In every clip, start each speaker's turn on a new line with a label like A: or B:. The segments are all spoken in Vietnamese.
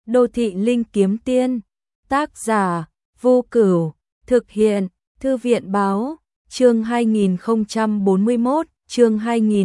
A: Đô thị linh kiếm tiên, tác giả, Vô Cửu, thực hiện, Thư viện báo, chương 2041, chương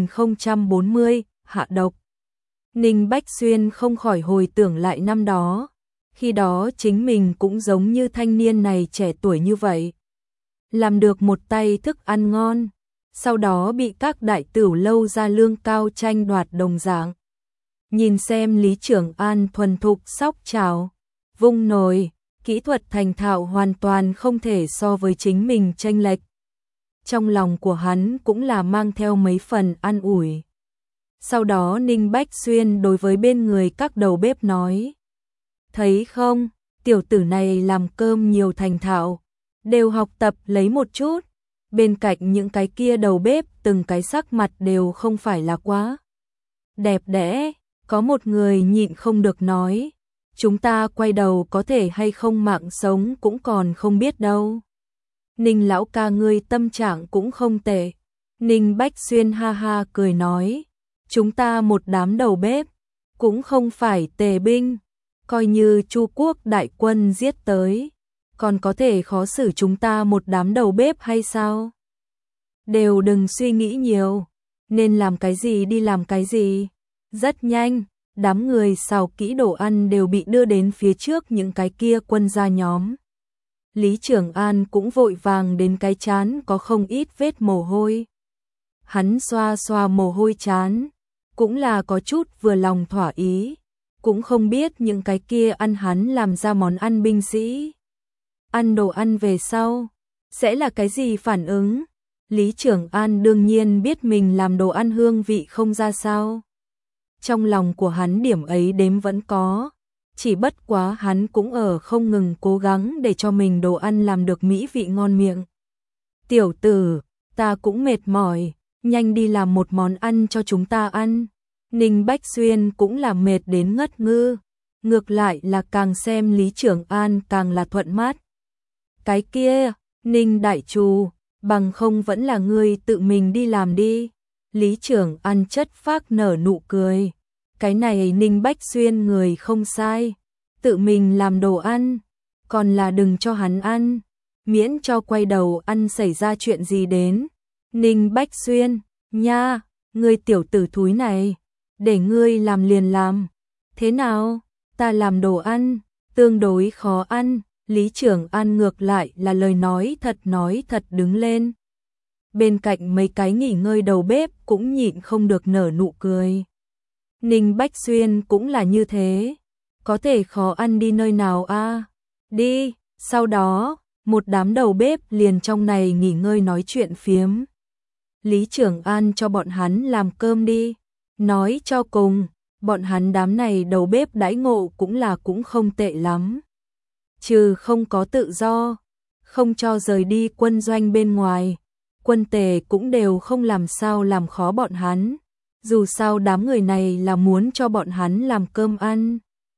A: 2040, hạ độc. Ninh Bách Xuyên không khỏi hồi tưởng lại năm đó, khi đó chính mình cũng giống như thanh niên này trẻ tuổi như vậy. Làm được một tay thức ăn ngon, sau đó bị các đại tửu lâu ra lương cao tranh đoạt đồng dạng. Nhìn xem Lý Trưởng An thuần thục sóc chảo, vung nồi, kỹ thuật thành thạo hoàn toàn không thể so với chính mình chênh lệch. Trong lòng của hắn cũng là mang theo mấy phần an ủi. Sau đó Ninh Bách Xuyên đối với bên người các đầu bếp nói: thấy không, tiểu tử này làm cơm nhiều thành thạo, đều học tập lấy một chút. Bên cạnh những cái kia đầu bếp từng cái sắc mặt đều không phải là quá đẹp đẽ. Có một người nhịn không được nói: chúng ta quay đầu có thể hay không mạng sống cũng còn không biết đâu. Ninh lão ca ngươi tâm trạng cũng không tệ. Ninh Bách Xuyên ha ha cười nói: chúng ta một đám đầu bếp, cũng không phải tề binh, coi như Chu quốc đại quân giết tới, còn có thể khó xử chúng ta một đám đầu bếp hay sao? Đều đừng suy nghĩ nhiều, nên làm cái gì đi làm cái gì. Rất nhanh, đám người xào kỹ đồ ăn đều bị đưa đến phía trước những cái kia quân gia nhóm. Lý Trưởng An cũng vội vàng đến cái trán có không ít vết mồ hôi. Hắn xoa xoa mồ hôi trán, cũng là có chút vừa lòng thỏa ý, cũng không biết những cái kia ăn hắn làm ra món ăn binh sĩ. Ăn đồ ăn về sau, sẽ là cái gì phản ứng? Lý Trưởng An đương nhiên biết mình làm đồ ăn hương vị không ra sao. Trong lòng của hắn điểm ấy đếm vẫn có, chỉ bất quá hắn cũng ở không ngừng cố gắng để cho mình đồ ăn làm được mỹ vị ngon miệng. Tiểu tử, ta cũng mệt mỏi, nhanh đi làm một món ăn cho chúng ta ăn. Ninh Bách Xuyên cũng là mệt đến ngất ngư, ngược lại là càng xem Lý Trưởng An càng là thuận mắt. Cái kia, Ninh đại trù, bằng không vẫn là ngươi tự mình đi làm đi. Lý Trưởng An chất phác nở nụ cười. Cái này Ninh Bách Xuyên người không sai, tự mình làm đồ ăn, còn là đừng cho hắn ăn, miễn cho quay đầu ăn xảy ra chuyện gì đến. Ninh Bách Xuyên, nha, ngươi tiểu tử thúi này, để ngươi làm liền làm. Thế nào, ta làm đồ ăn, tương đối khó ăn. Lý Trưởng An ngược lại là lời nói thật đứng lên. Bên cạnh mấy cái nghỉ ngơi đầu bếp cũng nhịn không được nở nụ cười. Ninh Bách Xuyên cũng là như thế, có thể khó ăn đi nơi nào a? Đi, sau đó, một đám đầu bếp liền trong này nghỉ ngơi nói chuyện phiếm. Lý Trưởng An cho bọn hắn làm cơm đi, nói cho cùng, bọn hắn đám này đầu bếp đãi ngộ cũng không tệ lắm. Trừ không có tự do, không cho rời đi quân doanh bên ngoài, quân tề cũng đều không làm sao làm khó bọn hắn. Dù sao đám người này là muốn cho bọn hắn làm cơm ăn.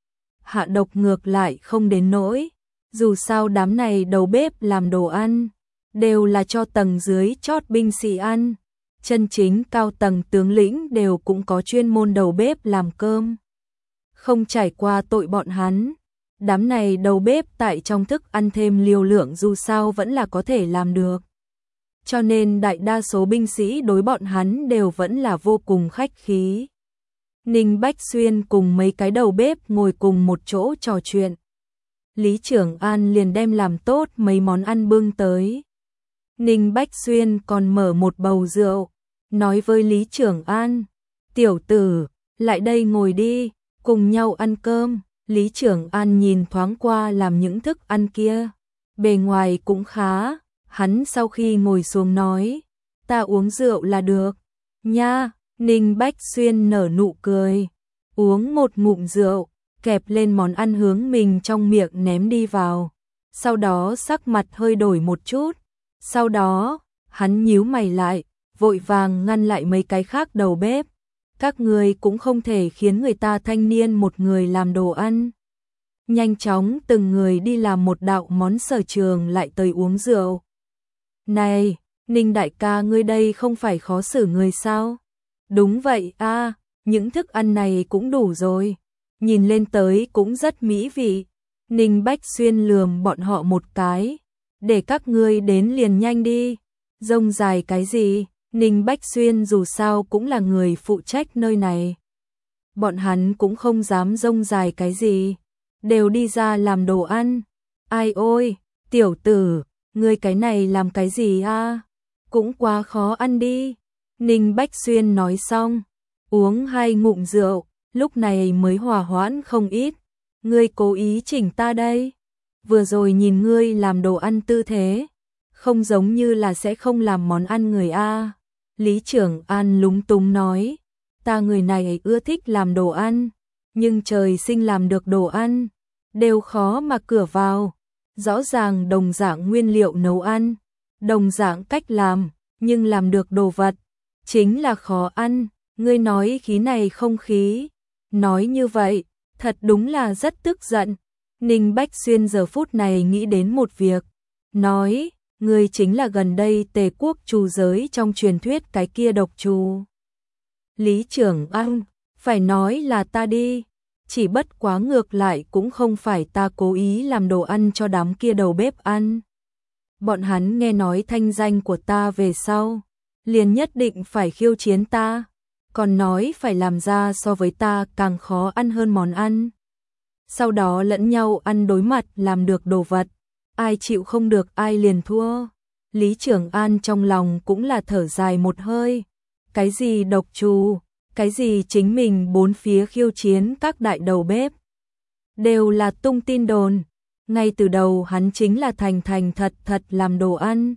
A: Hạ độc ngược lại không đến nỗi, dù sao đám này đầu bếp làm đồ ăn, đều là cho tầng dưới chót binh sĩ ăn. Chân chính cao tầng tướng lĩnh đều cũng có chuyên môn đầu bếp làm cơm. Không trải qua tội bọn hắn, đám này đầu bếp tại trong thức ăn thêm liều lượng dù sao vẫn là có thể làm được. Cho nên đại đa số binh sĩ đối bọn hắn đều vẫn là vô cùng khách khí. Ninh Bách Xuyên cùng mấy cái đầu bếp ngồi cùng một chỗ trò chuyện. Lý Trưởng An liền đem làm tốt mấy món ăn bưng tới. Ninh Bách Xuyên còn mở một bầu rượu, nói với Lý Trưởng An: tiểu tử, lại đây ngồi đi, cùng nhau ăn cơm. Lý Trưởng An nhìn thoáng qua làm những thức ăn kia, bề ngoài cũng khá. Hắn sau khi ngồi xuống nói: ta uống rượu là được. Nha, Ninh Bách Xuyên nở nụ cười, uống một ngụm rượu, kẹp lên món ăn hướng mình trong miệng ném đi vào. Sau đó sắc mặt hơi đổi một chút. Sau đó, hắn nhíu mày lại, vội vàng ngăn lại mấy cái khác đầu bếp. Các người cũng không thể khiến người ta thanh niên một người làm đồ ăn. Nhanh chóng từng người đi làm một đạo món sở trường lại tới uống rượu. Này, Ninh đại ca ngươi đây không phải khó xử người sao? Đúng vậy a, những thức ăn này cũng đủ rồi. nhìn lên tới cũng rất mỹ vị. Ninh Bách Xuyên lườm bọn họ một cái, để các ngươi đến liền nhanh đi, rông dài cái gì, Ninh Bách Xuyên dù sao cũng là người phụ trách nơi này. Bọn hắn cũng không dám rông dài cái gì, đều đi ra làm đồ ăn. Ai ôi, tiểu tử, ngươi cái này làm cái gì a? Cũng quá khó ăn đi. Ninh Bách Xuyên nói xong, uống 2 ngụm rượu, lúc này mới hòa hoãn không ít. Ngươi cố ý chỉnh ta đây. Vừa rồi nhìn ngươi làm đồ ăn tư thế, không giống như là sẽ không làm món ăn người a. Lý Trưởng An lúng túng nói, ta người này ưa thích làm đồ ăn, nhưng trời sinh làm được đồ ăn, đều khó mà cửa vào. Rõ ràng đồng dạng nguyên liệu nấu ăn, đồng dạng cách làm, nhưng làm được đồ vật, chính là khó ăn. Ngươi nói khí này không khí. Nói như vậy, thật đúng là rất tức giận. Ninh Bách Xuyên giờ phút này nghĩ đến một việc, nói, ngươi chính là gần đây Tề quốc trù giới trong truyền thuyết cái kia độc trù. Lý Trưởng An, phải nói là ta đi, chỉ bất quá ngược lại cũng không phải ta cố ý làm đồ ăn cho đám kia đầu bếp ăn. Bọn hắn nghe nói thanh danh của ta về sau, liền nhất định phải khiêu chiến ta, còn nói phải làm ra so với ta càng khó ăn hơn món ăn. Sau đó lẫn nhau ăn đối mặt làm được đồ vật, ai chịu không được ai liền thua. Lý Trưởng An trong lòng cũng là thở dài một hơi, cái gì độc trù, cái gì chính mình bốn phía khiêu chiến các đại đầu bếp, đều là tung tin đồn. Ngay từ đầu hắn chính là thành thành thật thật làm đồ ăn.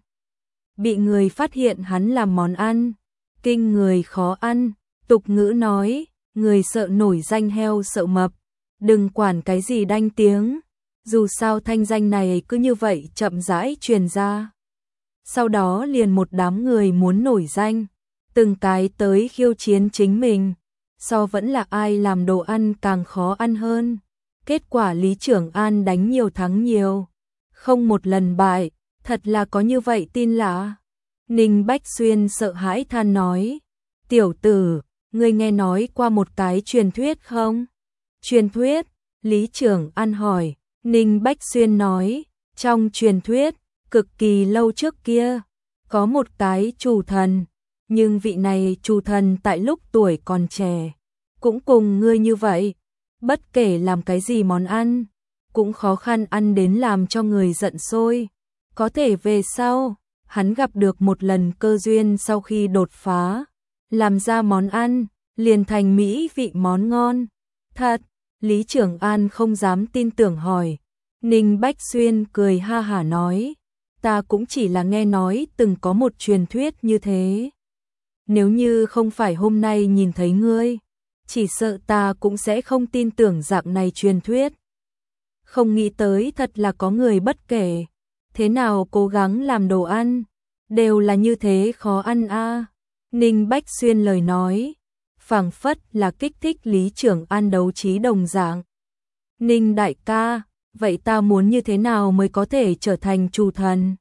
A: Bị người phát hiện hắn làm món ăn, kinh người khó ăn, tục ngữ nói, người sợ nổi danh heo sợ mập, đừng quản cái gì đanh tiếng, dù sao thanh danh này cứ như vậy chậm rãi truyền ra. Sau đó liền một đám người muốn nổi danh, từng cái tới khiêu chiến chính mình, so vẫn là ai làm đồ ăn càng khó ăn hơn. Kết quả Lý Trưởng An đánh nhiều thắng nhiều, không một lần bại, thật là có như vậy tin lạ. Ninh Bách Xuyên sợ hãi than nói, tiểu tử, ngươi nghe nói qua một cái truyền thuyết không? Truyền thuyết? Lý Trưởng An hỏi. Ninh Bách Xuyên nói, trong truyền thuyết, cực kỳ lâu trước kia, có một cái chủ thần, nhưng vị này chủ thần tại lúc tuổi còn trẻ, cũng cùng ngươi như vậy, bất kể làm cái gì món ăn, cũng khó khăn ăn đến làm cho người giận sôi. Có thể về sau, hắn gặp được một lần cơ duyên sau khi đột phá, làm ra món ăn, liền thành mỹ vị món ngon. Thật, Lý Trưởng An không dám tin tưởng hỏi. Ninh Bách Xuyên cười ha hả nói, ta cũng chỉ là nghe nói từng có một truyền thuyết như thế. Nếu như không phải hôm nay nhìn thấy ngươi, chỉ sợ ta cũng sẽ không tin tưởng dạng này truyền thuyết. Không nghĩ tới thật là có người bất kể thế nào cố gắng làm đồ ăn, đều là như thế khó ăn a. Ninh Bách Xuyên lời nói, phảng phất là kích thích Lý Trưởng An đấu trí đồng dạng. Ninh đại ca, vậy ta muốn như thế nào mới có thể trở thành chủ thần?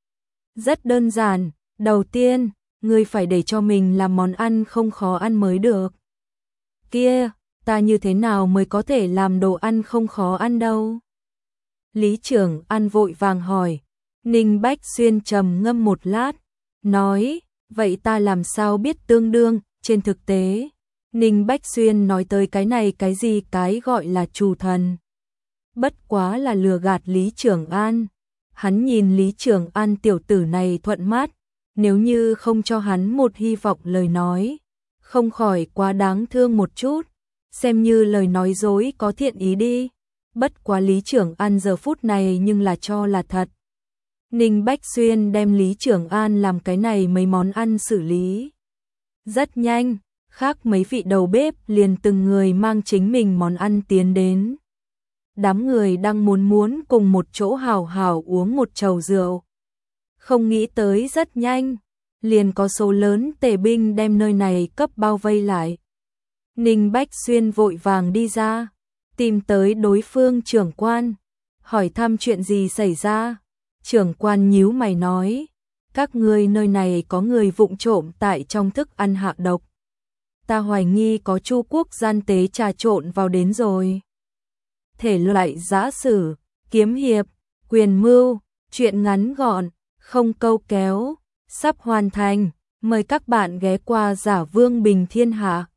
A: Rất đơn giản, đầu tiên, ngươi phải để cho mình làm món ăn không khó ăn mới được. Kia, ta như thế nào mới có thể làm đồ ăn không khó ăn đâu? Lý Trưởng An vội vàng hỏi. Ninh Bách Xuyên trầm ngâm một lát, nói, vậy ta làm sao biết tương đương, trên thực tế. Ninh Bách Xuyên nói tới cái này cái gì cái gọi là chủ thần. Bất quá là lừa gạt Lý Trưởng An. Hắn nhìn Lý Trưởng An tiểu tử này thuận mắt, nếu như không cho hắn một hy vọng lời nói, không khỏi quá đáng thương một chút, xem như lời nói dối có thiện ý đi. Bất quá Lý Trưởng An giờ phút này nhưng là cho là thật. Ninh Bách Xuyên đem Lý Trưởng An làm cái này mấy món ăn xử lý rất nhanh, khác mấy vị đầu bếp liền từng người mang chính mình món ăn tiến đến. Đám người đang muốn cùng một chỗ hào hào uống một chầu rượu. Không nghĩ tới rất nhanh, liền có số lớn tề binh đem nơi này cấp bao vây lại. Ninh Bách Xuyên vội vàng đi ra, tìm tới đối phương trưởng quan, hỏi thăm chuyện gì xảy ra. Trưởng quan nhíu mày nói, các ngươi nơi này có người vụng trộm tại trong thức ăn hạ độc. ta hoài nghi có Chu quốc gian tế trà trộn vào đến rồi. Thể loại giã sử, kiếm hiệp, quyền mưu, truyện ngắn gọn, không câu kéo, sắp hoàn thành. Mời các bạn ghé qua Giả Vương Bình Thiên Hạ.